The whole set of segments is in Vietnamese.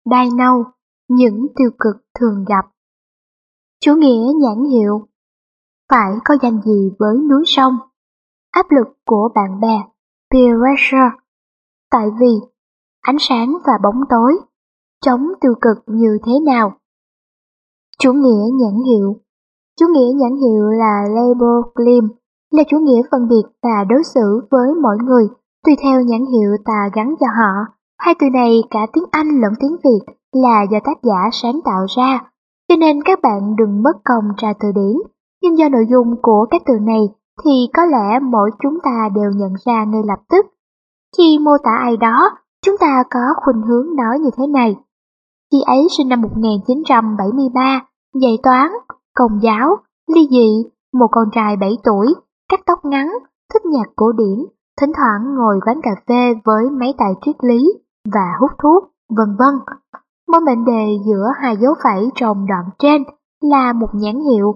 đai nâu, những tiêu cực thường gặp. Chủ nghĩa nhãn hiệu. Phải có danh gì với núi sông? Áp lực của bạn bè, peer pressure. Tại vì ánh sáng và bóng tối, chống tiêu cực như thế nào? Chủ nghĩa nhãn hiệu. Chủ nghĩa nhãn hiệu là label claim, là chủ nghĩa phân biệt và đối xử với mỗi người tùy theo nhãn hiệu ta gắn cho họ. Hai từ này cả tiếng Anh lẫn tiếng Việt là do tác giả sáng tạo ra, cho nên các bạn đừng mất công tra từ điển. Nhưng do nội dung của các từ này thì có lẽ mỗi chúng ta đều nhận ra ngay lập tức. Khi mô tả ai đó, chúng ta có khuynh hướng nói như thế này. Chị ấy sinh năm 1973, dạy toán, công giáo, ly dị, một con trai 7 tuổi, cắt tóc ngắn, thích nhạc cổ điển, thỉnh thoảng ngồi quán cà phê với mấy tài triết lý và hút thuốc, vân vân. Mối mệnh đề giữa hai dấu phẩy trong đoạn trên là một nhãn hiệu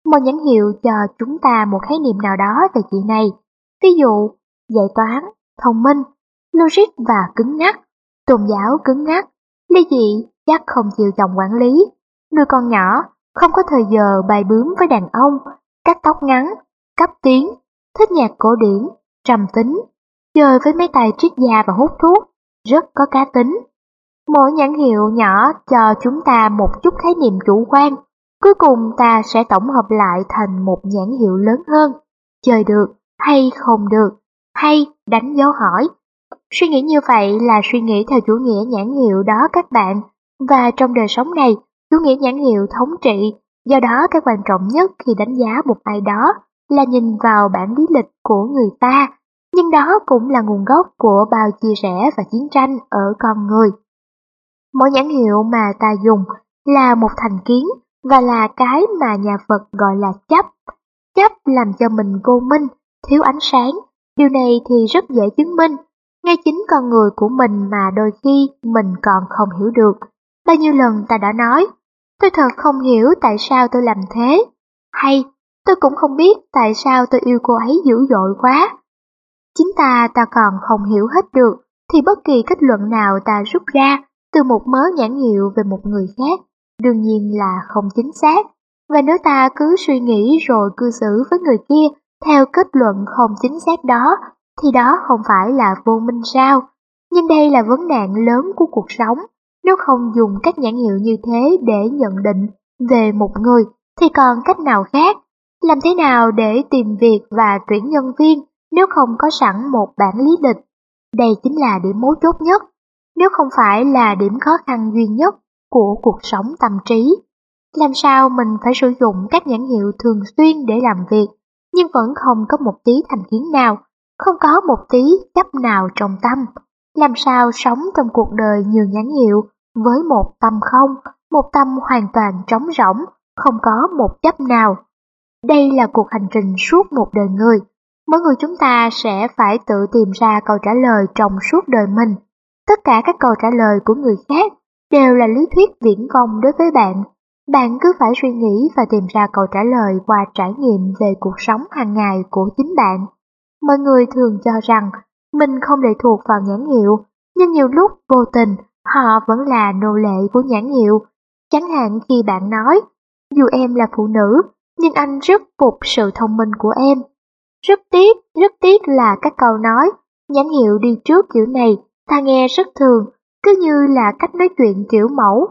cho chúng ta một khái niệm nào đó về chị này. Ví dụ, dạy toán, thông minh, logic và cứng nhắc, tôn giáo cứng nhắc, ly dị chắc không chịu chồng quản lý, nuôi con nhỏ, không có thời giờ bài bướm với đàn ông, cắt tóc ngắn, cấp tiến, thích nhạc cổ điển, trầm tính, chơi với mấy tài triết gia và hút thuốc, rất có cá tính. Mỗi nhãn hiệu nhỏ cho chúng ta một chút khái niệm chủ quan, cuối cùng ta sẽ tổng hợp lại thành một nhãn hiệu lớn hơn, chơi được hay không được, hay đánh dấu hỏi. Suy nghĩ như vậy là suy nghĩ theo chủ nghĩa nhãn hiệu đó các bạn, và trong đời sống này, chủ nghĩa nhãn hiệu thống trị, do đó cái quan trọng nhất khi đánh giá một ai đó là nhìn vào bản lý lịch của người ta, nhưng đó cũng là nguồn gốc của bao chia rẽ và chiến tranh ở con người. Mỗi nhãn hiệu mà ta dùng là một thành kiến và là cái mà nhà Phật gọi là chấp. Chấp làm cho mình vô minh, thiếu ánh sáng, điều này thì rất dễ chứng minh. Ngay chính con người của mình mà đôi khi mình còn không hiểu được. Bao nhiêu lần ta đã nói, tôi thật không hiểu tại sao tôi làm thế, hay tôi cũng không biết tại sao tôi yêu cô ấy dữ dội quá. Chính ta còn không hiểu hết được, thì bất kỳ kết luận nào ta rút ra từ một mớ nhãn hiệu về một người khác, đương nhiên là không chính xác. Và nếu ta cứ suy nghĩ rồi cư xử với người kia theo kết luận không chính xác đó, thì đó không phải là vô minh sao? Nhưng đây là vấn nạn lớn của cuộc sống. Nếu không dùng các nhãn hiệu như thế để nhận định về một người, thì còn cách nào khác? Làm thế nào để tìm việc và tuyển nhân viên nếu không có sẵn một bản lý lịch? Đây chính là điểm mấu chốt nhất, nếu không phải là điểm khó khăn duy nhất của cuộc sống tâm trí. Làm sao mình phải sử dụng các nhãn hiệu thường xuyên để làm việc, nhưng vẫn không có một tí thành kiến nào, không có một tí chấp nào trong tâm? Làm sao sống trong cuộc đời nhiều nhãn hiệu với một tâm không, một tâm hoàn toàn trống rỗng, không có một chấp nào? Đây là cuộc hành trình suốt một đời người. Mỗi người chúng ta sẽ phải tự tìm ra câu trả lời trong suốt đời mình. Tất cả các câu trả lời của người khác đều là lý thuyết viển vông đối với bạn. Bạn cứ phải suy nghĩ và tìm ra câu trả lời qua trải nghiệm về cuộc sống hàng ngày của chính bạn. Mọi người thường cho rằng mình không lệ thuộc vào nhãn hiệu, nhưng nhiều lúc vô tình họ vẫn là nô lệ của nhãn hiệu. Chẳng hạn khi bạn nói, dù em là phụ nữ, nhưng anh rất phục sự thông minh của em. Rất tiếc là các câu nói, nhãn hiệu đi trước kiểu này, ta nghe rất thường, cứ như là cách nói chuyện kiểu mẫu.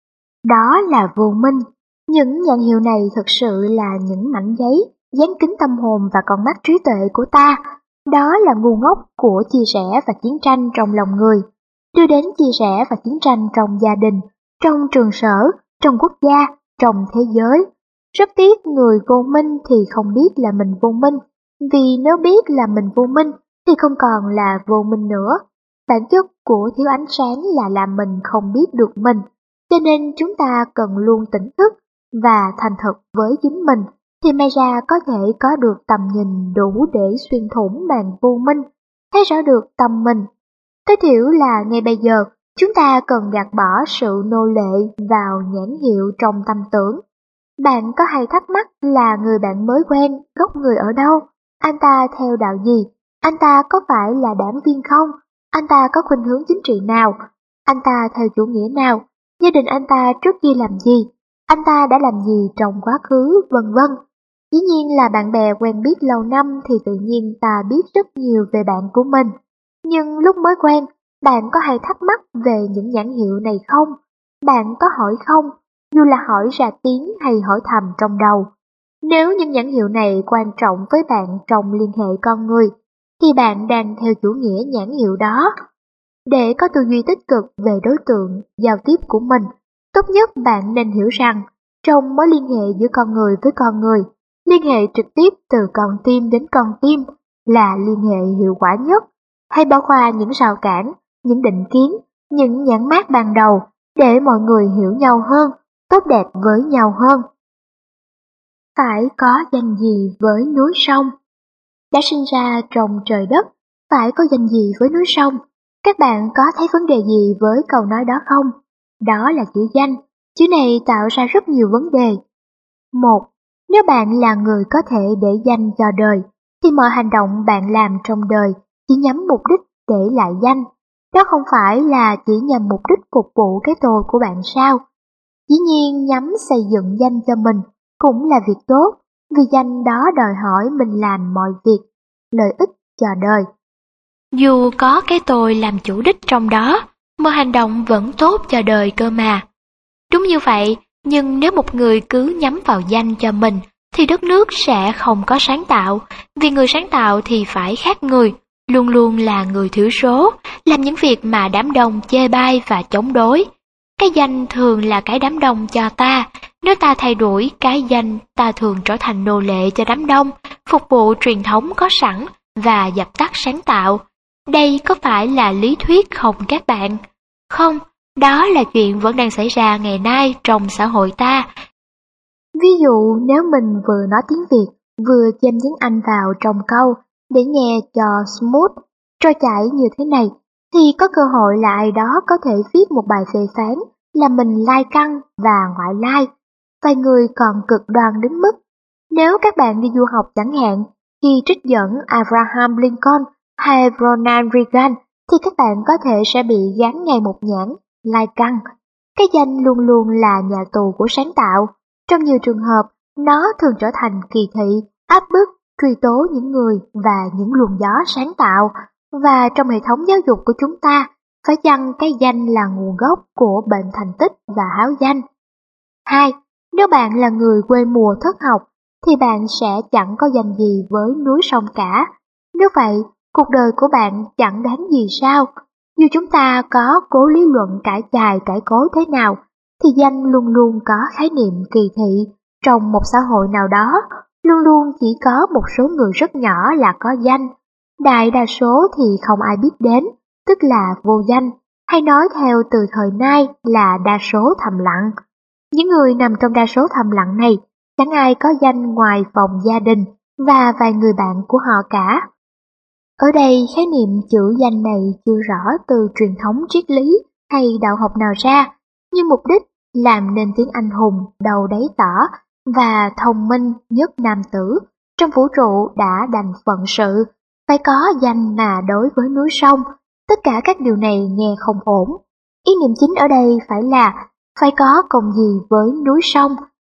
Đó là vô minh. Những nhãn hiệu này thực sự là những mảnh giấy, dán kín tâm hồn và con mắt trí tuệ của ta. Đó là ngu ngốc của chia rẽ và chiến tranh trong lòng người, đưa đến chia rẽ và chiến tranh trong gia đình, trong trường sở, trong quốc gia, trong thế giới. Rất tiếc người vô minh thì không biết là mình vô minh, vì nếu biết là mình vô minh thì không còn là vô minh nữa. Bản chất của thiếu ánh sáng là làm mình không biết được mình, cho nên chúng ta cần luôn tỉnh thức và thành thật với chính mình, thì may ra có thể có được tầm nhìn đủ để xuyên thủng màn vô minh, thấy rõ được tâm mình. Tối thiểu là ngay bây giờ, chúng ta cần gạt bỏ sự nô lệ vào nhãn hiệu trong tâm tưởng. Bạn có hay thắc mắc là người bạn mới quen, gốc người ở đâu? Anh ta theo đạo gì? Anh ta có phải là đảng viên không? Anh ta có khuynh hướng chính trị nào? Anh ta theo chủ nghĩa nào? gia đình anh ta trước kia làm gì, anh ta đã làm gì trong quá khứ, vân vân. Dĩ nhiên là bạn bè quen biết lâu năm thì tự nhiên ta biết rất nhiều về bạn của mình. Nhưng lúc mới quen, bạn có hay thắc mắc về những nhãn hiệu này không? Bạn có hỏi không? Dù là hỏi ra tiếng hay hỏi thầm trong đầu. Nếu những nhãn hiệu này quan trọng với bạn trong liên hệ con người, thì bạn đang theo chủ nghĩa nhãn hiệu đó. Để có tư duy tích cực về đối tượng, giao tiếp của mình, tốt nhất bạn nên hiểu rằng, trong mối liên hệ giữa con người với con người, liên hệ trực tiếp từ con tim đến con tim là liên hệ hiệu quả nhất. Hãy bỏ qua những rào cản, những định kiến, những nhãn mác ban đầu để mọi người hiểu nhau hơn, tốt đẹp với nhau hơn. Phải có danh gì với núi sông? Đã sinh ra trong trời đất, phải có danh gì với núi sông? Các bạn có thấy vấn đề gì với câu nói đó không? Đó là chữ danh. Chữ này tạo ra rất nhiều vấn đề. 1. Nếu bạn là người có thể để danh cho đời, thì mọi hành động bạn làm trong đời chỉ nhắm mục đích để lại danh. Đó không phải là chỉ nhằm mục đích phục vụ cái tôi của bạn sao? Dĩ nhiên nhắm xây dựng danh cho mình cũng là việc tốt, vì danh đó đòi hỏi mình làm mọi việc, lợi ích cho đời. Dù có cái tôi làm chủ đích trong đó, mà hành động vẫn tốt cho đời cơ mà. Đúng như vậy, nhưng nếu một người cứ nhắm vào danh cho mình, thì đất nước sẽ không có sáng tạo, vì người sáng tạo thì phải khác người, luôn luôn là người thiểu số, làm những việc mà đám đông chê bai và chống đối. Cái danh thường là cái đám đông cho ta, nếu ta thay đổi cái danh, ta thường trở thành nô lệ cho đám đông, phục vụ truyền thống có sẵn và dập tắt sáng tạo. Đây có phải là lý thuyết không các bạn? Không, đó là chuyện vẫn đang xảy ra ngày nay trong xã hội ta. Ví dụ nếu mình vừa nói tiếng Việt, vừa chêm tiếng Anh vào trong câu để nghe cho smooth, trôi chảy như thế này, thì có cơ hội là ai đó có thể viết một bài phê phán là mình lai căng và ngoại lai. Vài người còn cực đoan đến mức, nếu các bạn đi du học chẳng hạn, khi trích dẫn Abraham Lincoln hay Ronald Reagan, thì các bạn có thể sẽ bị gán ngay một nhãn, lai căng. Cái danh luôn luôn là nhà tù của sáng tạo. Trong nhiều trường hợp, nó thường trở thành kỳ thị, áp bức, truy tố những người và những luồng gió sáng tạo. Và trong hệ thống giáo dục của chúng ta, phải chăng cái danh là nguồn gốc của bệnh thành tích và háo danh? 2. Nếu bạn là người quê mùa thất học, thì bạn sẽ chẳng có danh gì với núi sông cả. Nếu vậy, cuộc đời của bạn chẳng đáng gì sao? Dù chúng ta có cố lý luận cãi chài cãi cối thế nào, thì danh luôn luôn có khái niệm kỳ thị. Trong một xã hội nào đó, luôn luôn chỉ có một số người rất nhỏ là có danh. Đại đa số thì không ai biết đến, tức là vô danh, hay nói theo từ thời nay là đa số thầm lặng. Những người nằm trong đa số thầm lặng này, chẳng ai có danh ngoài vòng gia đình và vài người bạn của họ cả. Ở đây khái niệm chữ danh này chưa rõ từ truyền thống triết lý hay đạo học nào ra, nhưng mục đích làm nên tiếng anh hùng đầu đáy tỏ và thông minh nhất nam tử trong vũ trụ đã đành phận sự, phải có danh mà đối với núi sông. Tất cả các điều này nghe không ổn. Ý niệm chính ở đây phải là phải có công gì với núi sông.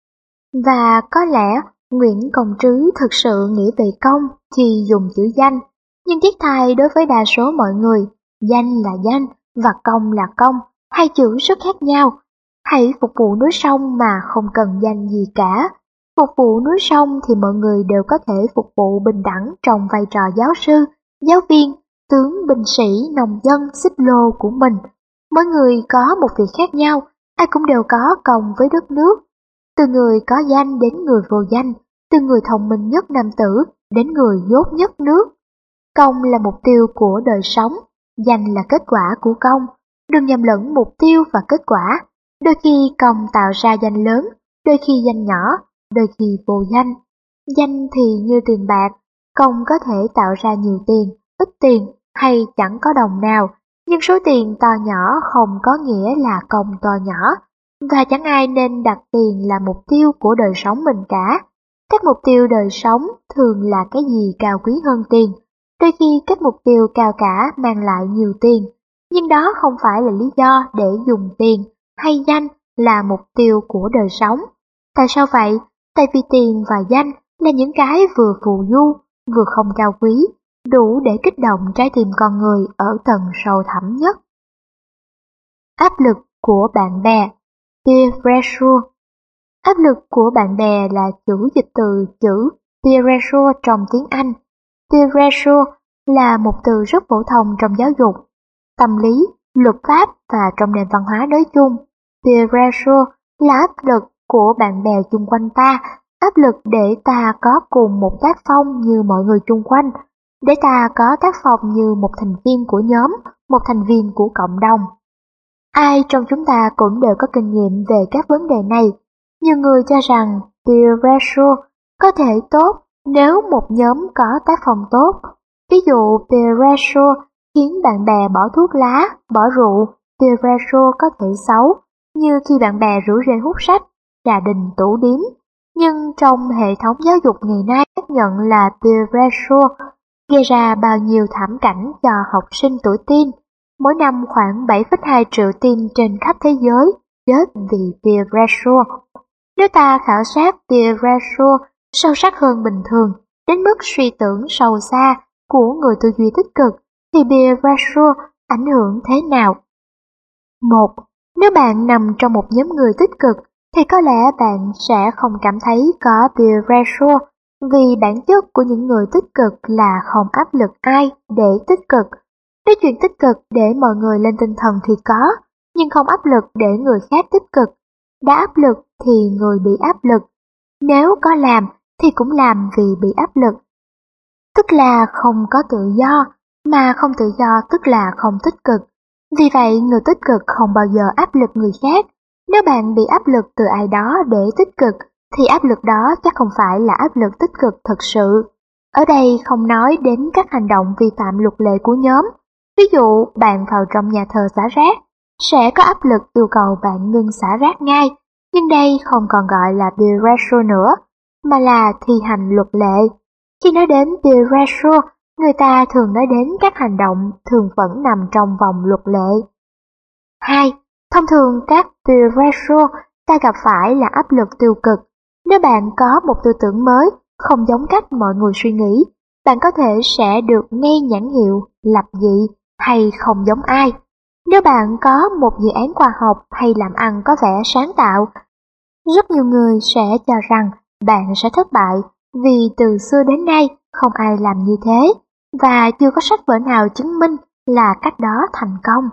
Và có lẽ Nguyễn Công Trứ thực sự nghĩ về công thì dùng chữ danh, nhưng tiếc thay đối với đa số mọi người, danh là danh và công là công, hai chữ rất khác nhau. Hãy phục vụ núi sông mà không cần danh gì cả. Phục vụ núi sông thì mọi người đều có thể phục vụ bình đẳng trong vai trò giáo sư, giáo viên, tướng, binh sĩ, nông dân, xích lô của mình. Mỗi người có một việc khác nhau, ai cũng đều có công với đất nước. Từ người có danh đến người vô danh, từ người thông minh nhất nam tử đến người dốt nhất nước. Công là mục tiêu của đời sống, danh là kết quả của công. Đừng nhầm lẫn mục tiêu và kết quả. Đôi khi công tạo ra danh lớn, đôi khi danh nhỏ, đôi khi vô danh. Danh thì như tiền bạc, công có thể tạo ra nhiều tiền, ít tiền hay chẳng có đồng nào, nhưng số tiền to nhỏ không có nghĩa là công to nhỏ, và chẳng ai nên đặt tiền là mục tiêu của đời sống mình cả. Các mục tiêu đời sống thường là cái gì cao quý hơn tiền. Đôi khi các mục tiêu cao cả mang lại nhiều tiền, nhưng đó không phải là lý do để dùng tiền hay danh là mục tiêu của đời sống. Tại sao vậy? Tại vì tiền và danh là những cái vừa phù du, vừa không cao quý, đủ để kích động trái tim con người ở tầng sâu thẳm nhất. Áp lực của bạn bè, peer pressure. Áp lực của bạn bè là chữ dịch từ chữ peer pressure trong tiếng Anh. Peer pressure là một từ rất phổ thông trong giáo dục, tâm lý, luật pháp và trong nền văn hóa nói chung. Peer pressure là áp lực của bạn bè chung quanh ta, áp lực để ta có cùng một tác phong như mọi người chung quanh, để ta có tác phong như một thành viên của nhóm, một thành viên của cộng đồng. Ai trong chúng ta cũng đều có kinh nghiệm về các vấn đề này. Nhiều người cho rằng peer pressure có thể tốt nếu một nhóm có tác phong tốt. Ví dụ peer pressure khiến bạn bè bỏ thuốc lá, bỏ rượu. Peer pressure có thể xấu, như khi bạn bè rủ rê hút sách, trà đình tủ điếm. Nhưng trong hệ thống giáo dục ngày nay chấp nhận là peer pressure gây ra bao nhiêu thảm cảnh cho học sinh tuổi teen. Mỗi năm khoảng 7,2 triệu teen trên khắp thế giới chết vì peer pressure. Nếu ta khảo sát peer pressure sâu sắc hơn bình thường, đến mức suy tưởng sâu xa của người tư duy tích cực, thì peer pressure ảnh hưởng thế nào? 1. Nếu bạn nằm trong một nhóm người tích cực, thì có lẽ bạn sẽ không cảm thấy có peer pressure, vì bản chất của những người tích cực là không áp lực ai để tích cực. Nói chuyện tích cực để mọi người lên tinh thần thì có, nhưng không áp lực để người khác tích cực. Đã áp lực thì người bị áp lực. Nếu có làm thì cũng làm vì bị áp lực. Tức là không có tự do, mà không tự do tức là không tích cực. Vì vậy người tích cực không bao giờ áp lực người khác. Nếu bạn bị áp lực từ ai đó để tích cực, thì áp lực đó chắc không phải là áp lực tích cực thật sự. Ở đây không nói đến các hành động vi phạm luật lệ của nhóm. Ví dụ bạn vào trong nhà thờ xả rác, sẽ có áp lực yêu cầu bạn ngưng xả rác ngay, nhưng đây không còn gọi là peer pressure nữa, mà là thi hành luật lệ. Khi nói đến peer pressure, người ta thường nói đến các hành động thường vẫn nằm trong vòng luật lệ. 2. Thông thường các peer pressure ta gặp phải là áp lực tiêu cực. Nếu bạn có một tư tưởng mới, không giống cách mọi người suy nghĩ, bạn có thể sẽ được nghe nhãn hiệu lập dị hay không giống ai. Nếu bạn có một dự án khoa học hay làm ăn có vẻ sáng tạo, rất nhiều người sẽ cho rằng bạn sẽ thất bại vì từ xưa đến nay không ai làm như thế và chưa có sách vở nào chứng minh là cách đó thành công.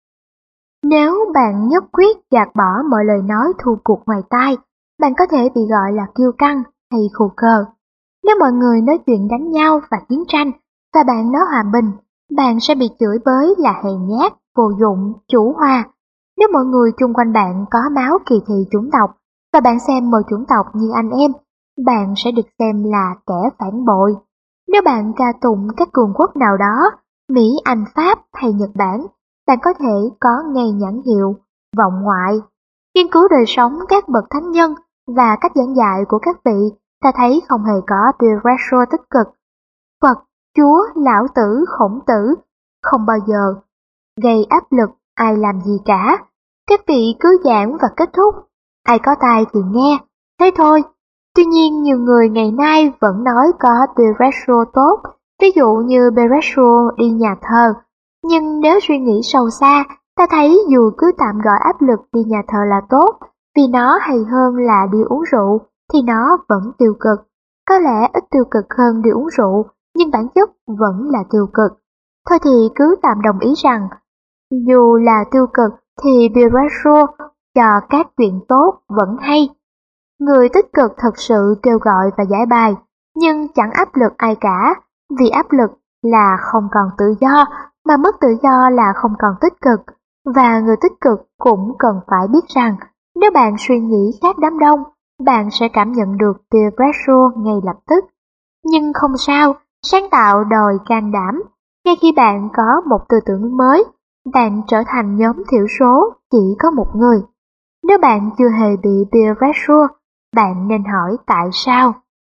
Nếu bạn nhất quyết gạt bỏ mọi lời nói thô tục ngoài tai, bạn có thể bị gọi là kiêu căng hay khù khờ. Nếu mọi người nói chuyện đánh nhau và chiến tranh và bạn nói hòa bình, bạn sẽ bị chửi bới là hèn nhát, vô dụng, chủ hòa. Nếu mọi người chung quanh bạn có máu kỳ thị chủng tộc và bạn xem mọi chủng tộc như anh em, bạn sẽ được xem là kẻ phản bội. Nếu bạn ca tụng các cường quốc nào đó, Mỹ, Anh, Pháp hay Nhật Bản, bạn có thể có ngay nhãn hiệu vọng ngoại. Nghiên cứu đời sống các bậc thánh nhân và cách giảng dạy của các vị, ta thấy không hề có peer pressure tích cực. Phật, Chúa, Lão Tử, Khổng Tử không bao giờ gây áp lực ai làm gì cả. Các vị cứ giảng và kết thúc, ai có tai thì nghe, thế thôi. Tuy nhiên nhiều người ngày nay vẫn nói có peer pressure tốt, ví dụ như peer pressure đi nhà thờ. Nhưng nếu suy nghĩ sâu xa, ta thấy dù cứ tạm gọi áp lực đi nhà thờ là tốt, vì nó hay hơn là đi uống rượu, thì nó vẫn tiêu cực. Có lẽ ít tiêu cực hơn đi uống rượu, nhưng bản chất vẫn là tiêu cực. Thôi thì cứ tạm đồng ý rằng, dù là tiêu cực thì peer pressure cho các chuyện tốt vẫn hay. Người tích cực thật sự kêu gọi và giải bài, nhưng chẳng áp lực ai cả, vì áp lực là không còn tự do, mà mất tự do là không còn tích cực. Và người tích cực cũng cần phải biết rằng, nếu bạn suy nghĩ khác đám đông, bạn sẽ cảm nhận được peer pressure ngay lập tức. Nhưng không sao, sáng tạo đòi can đảm. Ngay khi bạn có một tư tưởng mới, bạn trở thành nhóm thiểu số chỉ có một người. Nếu bạn chưa hề bị peer pressure, bạn nên hỏi tại sao.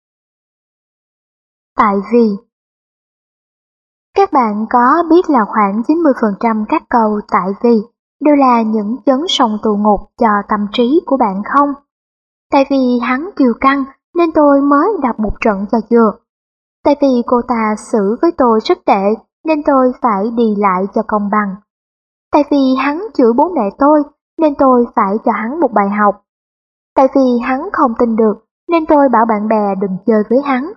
Tại vì các bạn có biết là khoảng 90% các câu tại vì đều là những chấn sòng tù ngục cho tâm trí của bạn không? Tại vì hắn kiêu căng nên tôi mới đập một trận cho vừa. Tại vì cô ta xử với tôi rất tệ nên tôi phải đi lại cho công bằng. Tại vì hắn chửi bố mẹ tôi nên tôi phải cho hắn một bài học. Tại vì hắn không tin được nên tôi bảo bạn bè đừng chơi với hắn.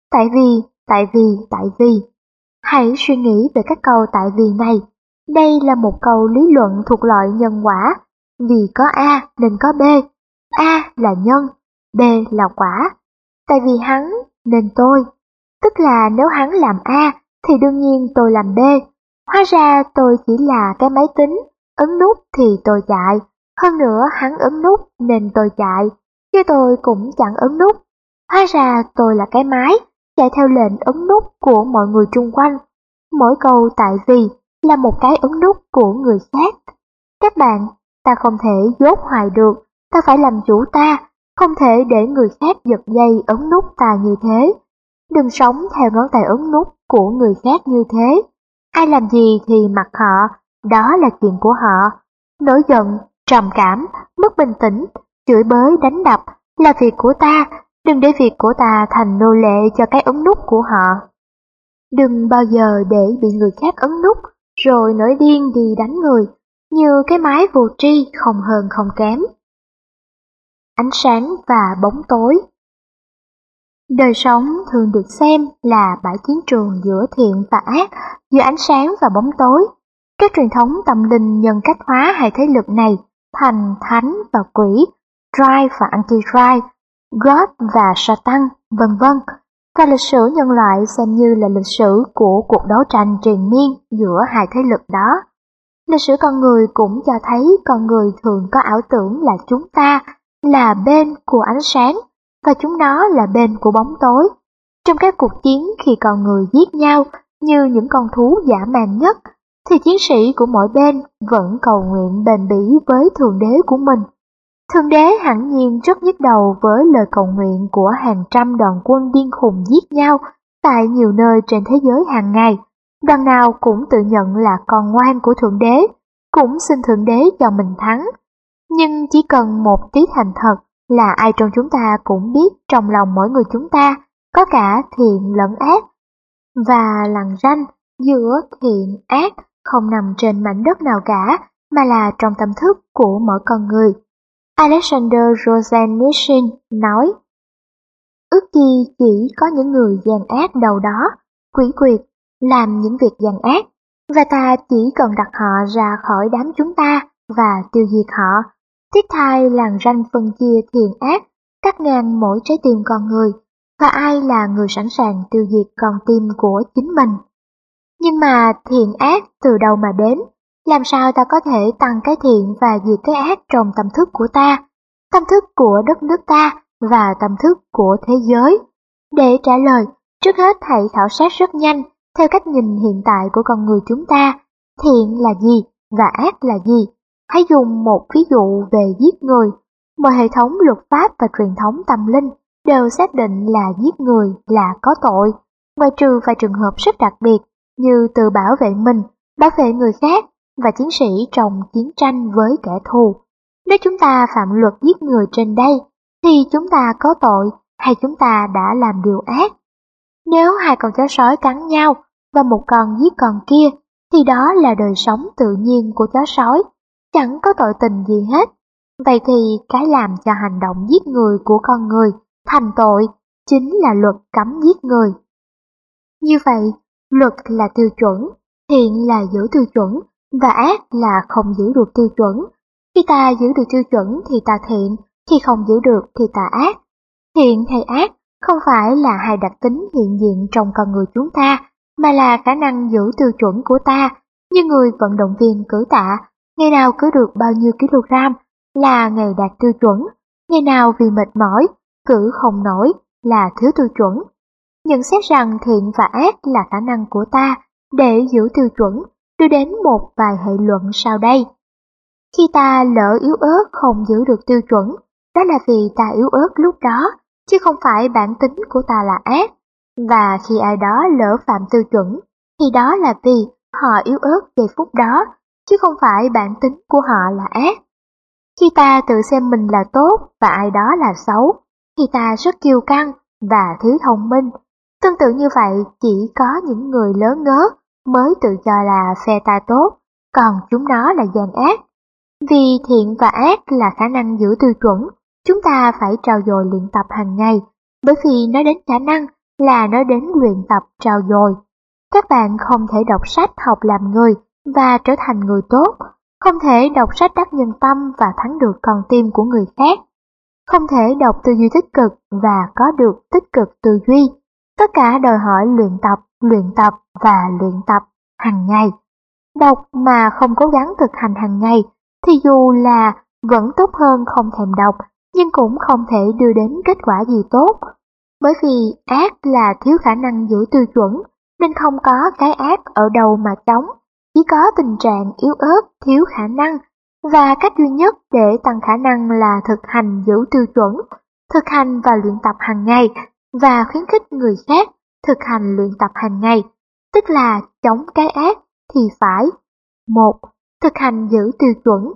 Tại vì. Hãy suy nghĩ về các câu tại vì này. Đây là một câu lý luận thuộc loại nhân quả. Vì có A nên có B. A là nhân, B là quả. Tại vì hắn nên tôi. Tức là nếu hắn làm A thì đương nhiên tôi làm B. Hóa ra tôi chỉ là cái máy tính, ấn nút thì tôi chạy. Hơn nữa hắn ấn nút nên tôi chạy, chứ tôi cũng chẳng ấn nút. Hóa ra tôi là cái máy, chạy theo lệnh ấn nút của mọi người chung quanh. Mỗi câu tại vì là một cái ấn nút của người khác. Các bạn, ta không thể dốt hoài được, ta phải làm chủ ta, không thể để người khác giật dây ấn nút ta như thế. Đừng sống theo ngón tay ấn nút của người khác như thế. Ai làm gì thì mặc họ, đó là chuyện của họ. Nổi giận, trầm cảm, mất bình tĩnh, chửi bới đánh đập là việc của ta, đừng để việc của ta thành nô lệ cho cái ấn nút của họ. Đừng bao giờ để bị người khác ấn nút, rồi nổi điên đi đánh người, như cái máy vô tri không hơn không kém. Ánh sáng và bóng tối. Đời sống thường được xem là bãi chiến trường giữa thiện và ác, giữa ánh sáng và bóng tối. Các truyền thống tâm linh nhân cách hóa hai thế lực này thành thánh và quỷ, Drive và Anti-Drive, God và Satan, vân vân. Và lịch sử nhân loại xem như là lịch sử của cuộc đấu tranh triền miên giữa hai thế lực đó. Lịch sử con người cũng cho thấy con người thường có ảo tưởng là chúng ta là bên của ánh sáng và chúng nó là bên của bóng tối. Trong các cuộc chiến khi con người giết nhau như những con thú dã man nhất, thì chiến sĩ của mỗi bên vẫn cầu nguyện bền bỉ với Thượng Đế của mình. Thượng Đế hẳn nhiên rất nhức đầu với lời cầu nguyện của hàng trăm đoàn quân điên khùng giết nhau tại nhiều nơi trên thế giới hàng ngày. Đoàn nào cũng tự nhận là con ngoan của Thượng Đế, cũng xin Thượng Đế cho mình thắng. Nhưng chỉ cần một tí thành thật là ai trong chúng ta cũng biết trong lòng mỗi người chúng ta có cả thiện lẫn ác. Và lằn ranh giữa thiện ác không nằm trên mảnh đất nào cả, mà là trong tâm thức của mỗi con người. Alexander Solzhenitsyn nói, ước chi chỉ có những người gian ác đầu đó, quỷ quyệt, làm những việc gian ác, và ta chỉ cần đặt họ ra khỏi đám chúng ta và tiêu diệt họ. Thiết thai làn ranh phân chia thiện ác, cắt ngang mỗi trái tim con người, và ai là người sẵn sàng tiêu diệt con tim của chính mình. Nhưng mà thiện ác từ đâu mà đến? Làm sao ta có thể tăng cái thiện và diệt cái ác trong tâm thức của ta, tâm thức của đất nước ta và tâm thức của thế giới? Để trả lời, trước hết hãy khảo sát rất nhanh theo cách nhìn hiện tại của con người chúng ta, thiện là gì và ác là gì. Hãy dùng một ví dụ về giết người. Mọi hệ thống luật pháp và truyền thống tâm linh đều xác định là giết người là có tội, ngoại trừ vài trường hợp rất đặc biệt như tự bảo vệ mình, bảo vệ người khác và chiến sĩ trong chiến tranh với kẻ thù. Nếu chúng ta phạm luật giết người trên đây, thì chúng ta có tội hay chúng ta đã làm điều ác? Nếu hai con chó sói cắn nhau và một con giết con kia, thì đó là đời sống tự nhiên của chó sói, chẳng có tội tình gì hết. Vậy thì cái làm cho hành động giết người của con người thành tội chính là luật cấm giết người. Như vậy, luật là tiêu chuẩn, thiện là giữ tiêu chuẩn, và ác là không giữ được tiêu chuẩn. Khi ta giữ được tiêu chuẩn thì ta thiện, khi không giữ được thì ta ác. Thiện hay ác không phải là hai đặc tính hiện diện trong con người chúng ta, mà là khả năng giữ tiêu chuẩn của ta. Như người vận động viên cử tạ, ngày nào cử được bao nhiêu kg là ngày đạt tiêu chuẩn, ngày nào vì mệt mỏi, cử không nổi là thiếu tiêu chuẩn. Nhận xét rằng thiện và ác là khả năng của ta để giữ tiêu chuẩn, đưa đến một vài hệ luận sau đây. Khi ta lỡ yếu ớt không giữ được tiêu chuẩn, đó là vì ta yếu ớt lúc đó, chứ không phải bản tính của ta là ác. Và khi ai đó lỡ phạm tiêu chuẩn, thì đó là vì họ yếu ớt giây phút đó, chứ không phải bản tính của họ là ác. Khi ta tự xem mình là tốt và ai đó là xấu, thì ta rất kiêu căng và thiếu thông minh. Tương tự như vậy, chỉ có những người lớn ngớ mới tự cho là phe ta tốt, còn chúng nó là gian ác. Vì thiện và ác là khả năng giữ tiêu chuẩn, chúng ta phải trau dồi luyện tập hàng ngày, bởi vì nói đến khả năng là nói đến luyện tập trau dồi. Các bạn không thể đọc sách học làm người và trở thành người tốt, không thể đọc sách đắc nhân tâm và thắng được con tim của người khác, không thể đọc tư duy tích cực và có được tích cực tư duy. Tất cả đòi hỏi luyện tập và luyện tập hàng ngày. Đọc mà không cố gắng thực hành hàng ngày thì dù là vẫn tốt hơn không thèm đọc, nhưng cũng không thể đưa đến kết quả gì tốt. Bởi vì ác là thiếu khả năng giữ tiêu chuẩn, nên không có cái ác ở đâu mà chống, chỉ có tình trạng yếu ớt, thiếu khả năng. Và cách duy nhất để tăng khả năng là thực hành giữ tiêu chuẩn, thực hành và luyện tập hàng ngày, và khuyến khích người khác thực hành luyện tập hàng ngày, tức là chống cái ác thì phải: 1. Thực hành giữ tiêu chuẩn.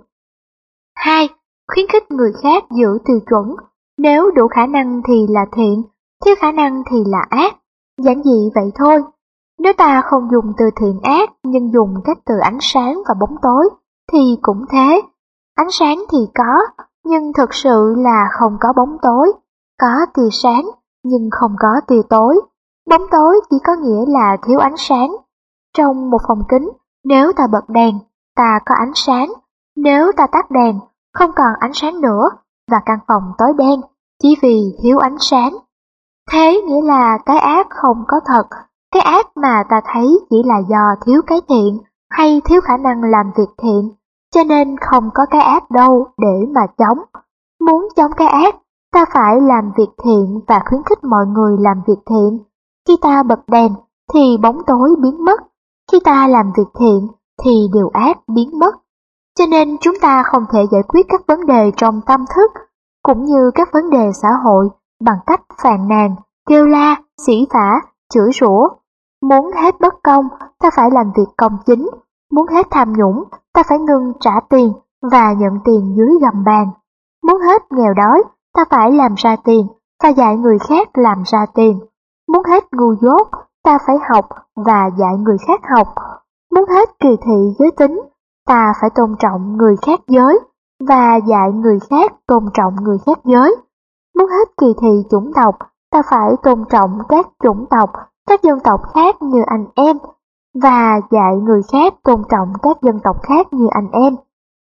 2. Khuyến khích người khác giữ tiêu chuẩn. Nếu đủ khả năng thì là thiện, thiếu khả năng thì là ác. Giản dị vậy thôi. Nếu ta không dùng từ thiện ác nhưng dùng các từ ánh sáng và bóng tối thì cũng thế. Ánh sáng thì có, nhưng thực sự là không có bóng tối. Có tia sáng, nhưng không có tia tối. Bóng tối chỉ có nghĩa là thiếu ánh sáng. Trong một phòng kính, nếu ta bật đèn, ta có ánh sáng. Nếu ta tắt đèn, không còn ánh sáng nữa, và căn phòng tối đen, chỉ vì thiếu ánh sáng. Thế nghĩa là cái ác không có thật, cái ác mà ta thấy chỉ là do thiếu cái thiện, hay thiếu khả năng làm việc thiện, cho nên không có cái ác đâu để mà chống. Muốn chống cái ác, ta phải làm việc thiện và khuyến khích mọi người làm việc thiện. Khi ta bật đèn, thì bóng tối biến mất. Khi ta làm việc thiện, thì điều ác biến mất. Cho nên chúng ta không thể giải quyết các vấn đề trong tâm thức, cũng như các vấn đề xã hội, bằng cách phàn nàn, kêu la, sỉ vả, chửi rủa. Muốn hết bất công, ta phải làm việc công chính. Muốn hết tham nhũng, ta phải ngừng trả tiền và nhận tiền dưới gầm bàn. Muốn hết nghèo đói, ta phải làm ra tiền và dạy người khác làm ra tiền. Muốn hết ngu dốt, ta phải học và dạy người khác học. Muốn hết kỳ thị giới tính, ta phải tôn trọng người khác giới và dạy người khác tôn trọng người khác giới. Muốn hết kỳ thị chủng tộc, ta phải tôn trọng các chủng tộc, các dân tộc khác như anh em, và dạy người khác tôn trọng các dân tộc khác như anh em.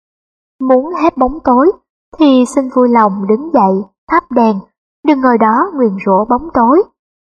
Muốn hết bóng tối, thì xin vui lòng đứng dậy, thắp đèn, đừng ngồi đó nguyền rủa bóng tối.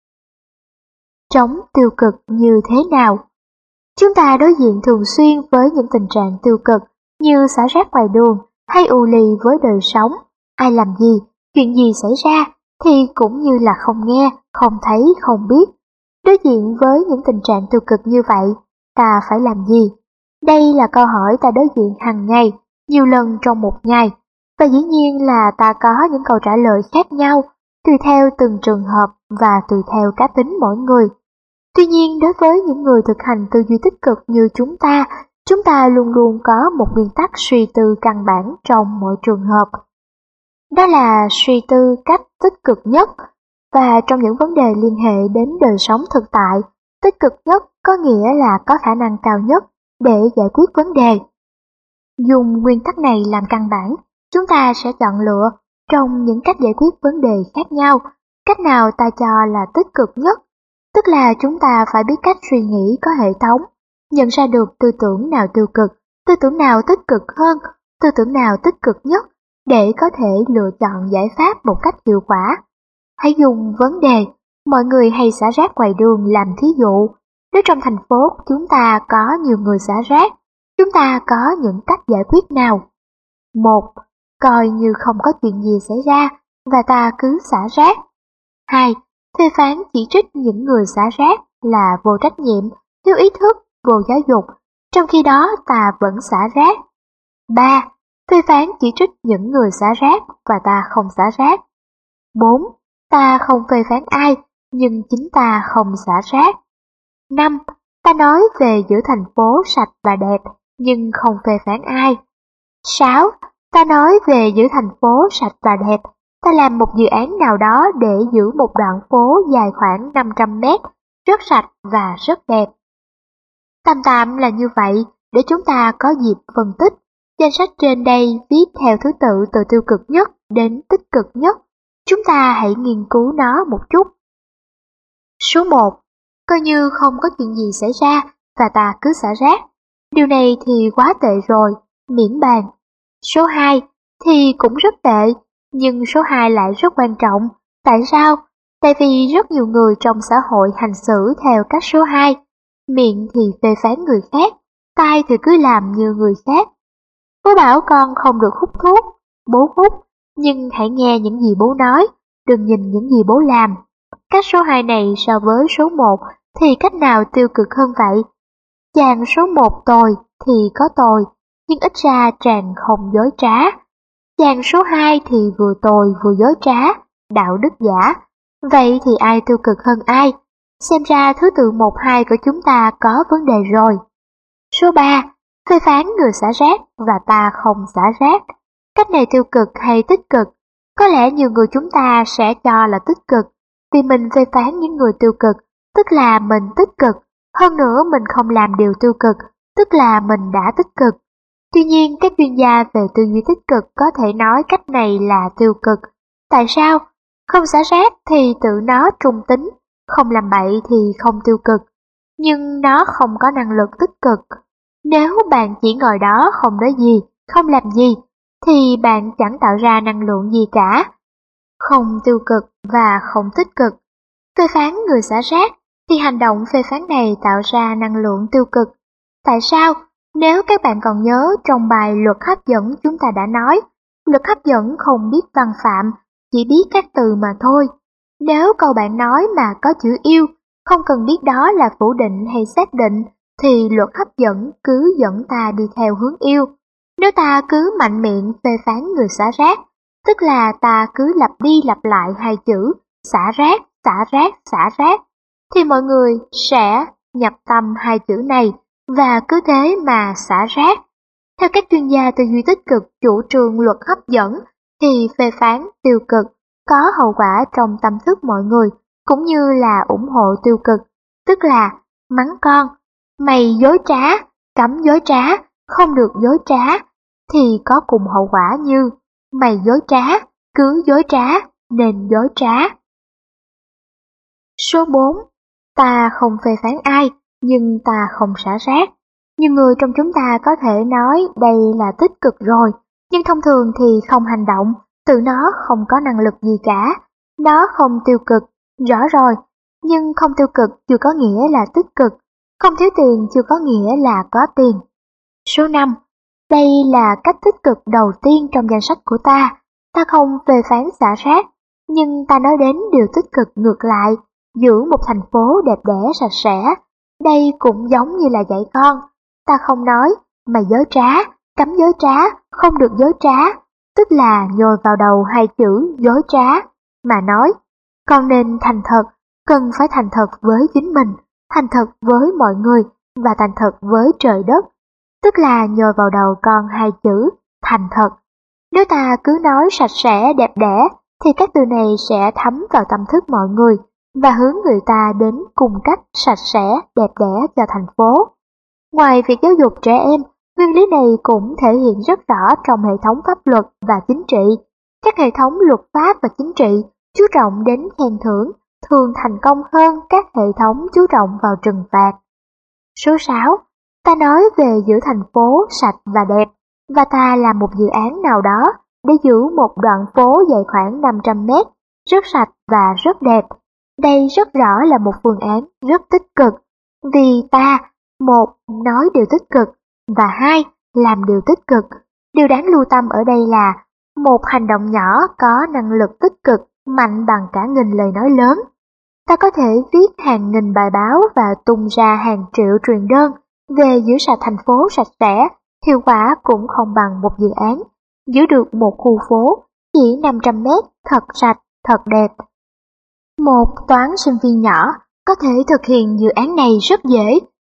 Chống tiêu cực như thế nào? Chúng ta đối diện thường xuyên với những tình trạng tiêu cực như xả rác ngoài đường hay ù lì với đời sống. Ai làm gì, chuyện gì xảy ra thì cũng như là không nghe, không thấy, không biết. Đối diện với những tình trạng tiêu cực như vậy, ta phải làm gì? Đây là câu hỏi ta đối diện hàng ngày, nhiều lần trong một ngày. Và dĩ nhiên là ta có những câu trả lời khác nhau, tùy theo từng trường hợp và tùy theo cá tính mỗi người. Tuy nhiên, đối với những người thực hành tư duy tích cực như chúng ta luôn luôn có một nguyên tắc suy tư căn bản trong mọi trường hợp. Đó là suy tư cách tích cực nhất, và trong những vấn đề liên hệ đến đời sống thực tại, tích cực nhất có nghĩa là có khả năng cao nhất để giải quyết vấn đề. Dùng nguyên tắc này làm căn bản, chúng ta sẽ chọn lựa trong những cách giải quyết vấn đề khác nhau, cách nào ta cho là tích cực nhất. Tức là chúng ta phải biết cách suy nghĩ có hệ thống, nhận ra được tư tưởng nào tiêu cực, tư tưởng nào tích cực hơn, tư tưởng nào tích cực nhất để có thể lựa chọn giải pháp một cách hiệu quả. Hãy dùng vấn đề mọi người hay xả rác ngoài đường làm thí dụ. Nếu trong thành phố chúng ta có nhiều người xả rác, chúng ta có những cách giải quyết nào? 1. Coi như không có chuyện gì xảy ra và ta cứ xả rác. 2. Phê phán chỉ trích những người xả rác là vô trách nhiệm, thiếu ý thức, vô giáo dục, trong khi đó ta vẫn xả rác. 3. Phê phán chỉ trích những người xả rác và ta không xả rác. 4. Ta không phê phán ai, nhưng chính ta không xả rác. 5. Ta nói về giữ thành phố sạch và đẹp, nhưng không phê phán ai. 6. Ta nói về giữ thành phố sạch và đẹp. Ta làm một dự án nào đó để giữ một đoạn phố dài khoảng 500 mét, rất sạch và rất đẹp. Tạm tạm là như vậy, để chúng ta có dịp phân tích. Danh sách trên đây viết theo thứ tự từ tiêu cực nhất đến tích cực nhất. Chúng ta hãy nghiên cứu nó một chút. Số 1. Coi như không có chuyện gì xảy ra và ta cứ xả rác. Điều này thì quá tệ rồi, miễn bàn. Số 2 thì cũng rất tệ, nhưng số 2 lại rất quan trọng. Tại sao? Tại vì rất nhiều người trong xã hội hành xử theo cách số 2. Miệng thì phê phán người khác, tai thì cứ làm như người khác. Bố bảo con không được hút thuốc, bố hút, nhưng hãy nghe những gì bố nói, đừng nhìn những gì bố làm. Cách số 2 này so với số 1 thì cách nào tiêu cực hơn vậy? Chàng số 1 tồi thì có tồi, nhưng ít ra chàng không dối trá. Chàng số 2 thì vừa tồi vừa dối trá, đạo đức giả. Vậy thì ai tiêu cực hơn ai? Xem ra thứ tự 1-2 của chúng ta có vấn đề rồi. Số 3. Phê phán người xả rác và ta không xả rác. Cách này tiêu cực hay tích cực? Có lẽ nhiều người chúng ta sẽ cho là tích cực, vì mình phê phán những người tiêu cực, tức là mình tích cực. Hơn nữa mình không làm điều tiêu cực, tức là mình đã tích cực. Tuy nhiên, các chuyên gia về tư duy tích cực có thể nói cách này là tiêu cực. Tại sao? Không xả rác thì tự nó trung tính, không làm bậy thì không tiêu cực. Nhưng nó không có năng lực tích cực. Nếu bạn chỉ ngồi đó không nói gì, không làm gì, thì bạn chẳng tạo ra năng lượng gì cả. Không tiêu cực và không tích cực. Phê phán người xả rác thì hành động phê phán này tạo ra năng lượng tiêu cực. Tại sao? Nếu các bạn còn nhớ trong bài luật hấp dẫn chúng ta đã nói, luật hấp dẫn không biết văn phạm, chỉ biết các từ mà thôi. Nếu câu bạn nói mà có chữ yêu, không cần biết đó là phủ định hay xác định, thì luật hấp dẫn cứ dẫn ta đi theo hướng yêu. Nếu ta cứ mạnh miệng phê phán người xả rác, tức là ta cứ lặp đi lặp lại hai chữ xả rác, xả rác, xả rác, thì mọi người sẽ nhập tâm hai chữ này và cứ thế mà xả rác. Theo các chuyên gia tư duy tích cực chủ trương luật hấp dẫn thì phê phán tiêu cực có hậu quả trong tâm thức mọi người, cũng như là ủng hộ tiêu cực, tức là mắng con, mày dối trá, cấm dối trá, không được dối trá, thì có cùng hậu quả như mày dối trá, cứ dối trá, nên dối trá. Số 4. Ta không phê phán ai, nhưng ta không xả rác. Nhiều người trong chúng ta có thể nói đây là tích cực rồi, nhưng thông thường thì không hành động, tự nó không có năng lực gì cả. Nó không tiêu cực, rõ rồi, nhưng không tiêu cực chưa có nghĩa là tích cực, không thiếu tiền chưa có nghĩa là có tiền. Số 5. Đây là cách tích cực đầu tiên trong danh sách của ta. Ta không phê phán xả rác, nhưng ta nói đến điều tích cực ngược lại, giữ một thành phố đẹp đẽ sạch sẽ. Đây cũng giống như là dạy con. Ta không nói, mày dối trá, cấm dối trá, không được dối trá, tức là nhồi vào đầu hai chữ dối trá, mà nói, con nên thành thật, cần phải thành thật với chính mình, thành thật với mọi người và thành thật với trời đất, tức là nhồi vào đầu con hai chữ thành thật. Nếu ta cứ nói sạch sẽ đẹp đẽ, thì các từ này sẽ thấm vào tâm thức mọi người và hướng người ta đến cùng cách sạch sẽ đẹp đẽ cho thành phố. Ngoài việc giáo dục trẻ em, nguyên lý này cũng thể hiện rất rõ trong hệ thống pháp luật và chính trị. Các hệ thống luật pháp và chính trị chú trọng đến khen thưởng, thường thành công hơn các hệ thống chú trọng vào trừng phạt. Số 6. Ta nói về giữ thành phố sạch và đẹp, và ta làm một dự án nào đó để giữ một đoạn phố dài khoảng 500 mét, rất sạch và rất đẹp. Đây rất rõ là một phương án rất tích cực, vì ta, 1. Nói điều tích cực, và 2. Làm điều tích cực. Điều đáng lưu tâm ở đây là một hành động nhỏ có năng lực tích cực mạnh bằng cả nghìn lời nói lớn. Ta có thể viết hàng nghìn bài báo và tung ra hàng triệu truyền đơn về giữ sạch thành phố sạch sẽ, hiệu quả cũng không bằng một dự án giữ được một khu phố chỉ 500 mét thật sạch, thật đẹp. Một toán sinh viên nhỏ có thể thực hiện dự án này rất dễ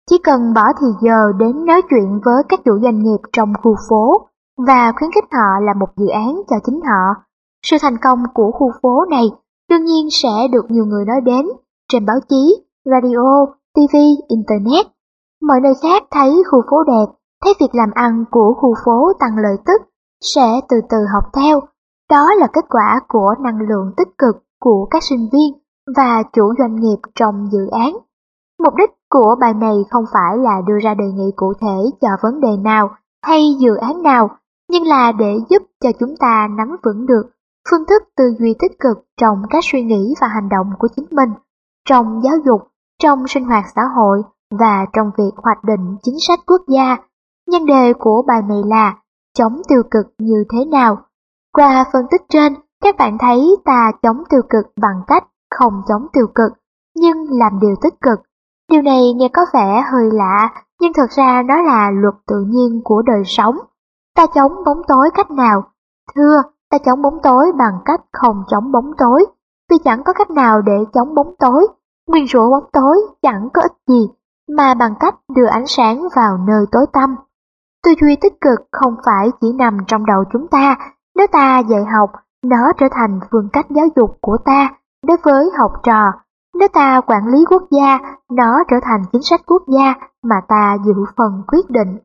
chỉ cần bỏ thì giờ đến nói chuyện với các chủ doanh nghiệp trong khu phố và khuyến khích họ làm một dự án cho chính họ. Sự thành công của khu phố này đương nhiên sẽ được nhiều người nói đến trên báo chí, radio, TV, Internet. Mọi nơi khác thấy khu phố đẹp, thấy việc làm ăn của khu phố tăng lợi tức, sẽ từ từ học theo. Đó là kết quả của năng lượng tích cực của các sinh viên và chủ doanh nghiệp trong dự án. Mục đích của bài này không phải là đưa ra đề nghị cụ thể cho vấn đề nào hay dự án nào, nhưng là để giúp cho chúng ta nắm vững được phương thức tư duy tích cực trong các suy nghĩ và hành động của chính mình, trong giáo dục, trong sinh hoạt xã hội và trong việc hoạch định chính sách quốc gia. Nhân đề của bài này là chống tiêu cực như thế nào. Qua phân tích trên, các bạn thấy ta chống tiêu cực bằng cách không chống tiêu cực, nhưng làm điều tích cực. Điều này nghe có vẻ hơi lạ, nhưng thực ra nó là luật tự nhiên của đời sống. Ta chống bóng tối cách nào? Thưa, ta chống bóng tối bằng cách không chống bóng tối, vì chẳng có cách nào để chống bóng tối. Nguyền rủa bóng tối chẳng có ích gì, mà bằng cách đưa ánh sáng vào nơi tối tăm. Tư duy tích cực không phải chỉ nằm trong đầu chúng ta. Nếu ta dạy học, nó trở thành phương cách giáo dục của ta đối với học trò. Nếu ta quản lý quốc gia, nó trở thành chính sách quốc gia mà ta giữ phần quyết định.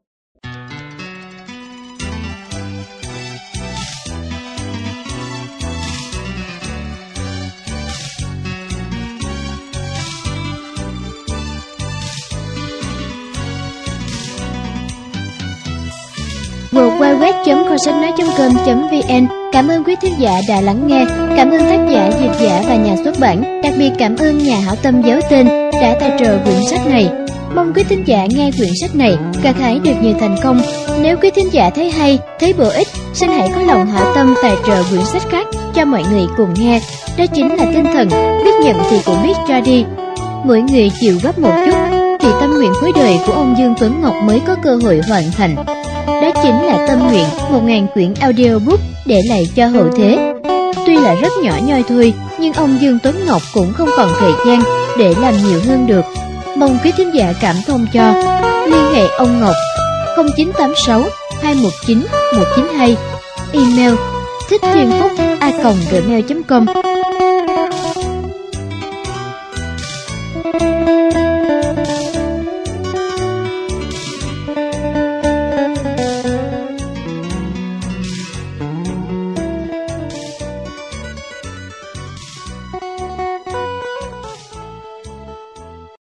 www.kho-sách-nói.com.vn. Cảm ơn quý thính giả đã lắng nghe. Cảm ơn tác giả, dịch giả và nhà xuất bản. Đặc biệt cảm ơn nhà hảo tâm giấu tên đã tài trợ quyển sách này. Mong quý thính giả nghe quyển sách này gặt hái được nhiều thành công. Nếu quý thính giả thấy hay, thấy bổ ích, xin hãy có lòng hảo tâm tài trợ quyển sách khác cho mọi người cùng nghe. Đó chính là tinh thần biết nhận thì cũng biết cho đi. Mỗi người chịu góp một chút thì tâm nguyện cuối đời của ông Dương Tuấn Ngọc mới có cơ hội hoàn thành. Đó chính là tâm nguyện 1000 quyển audiobook để lại cho hậu thế. Tuy là rất nhỏ nhoi thôi, nhưng ông Dương Tuấn Ngọc cũng không còn thời gian để làm nhiều hơn được. Mong quý thính giả cảm thông cho. Liên hệ ông Ngọc 0986 219 192. Email thích.thuyênphúc@gmail.com.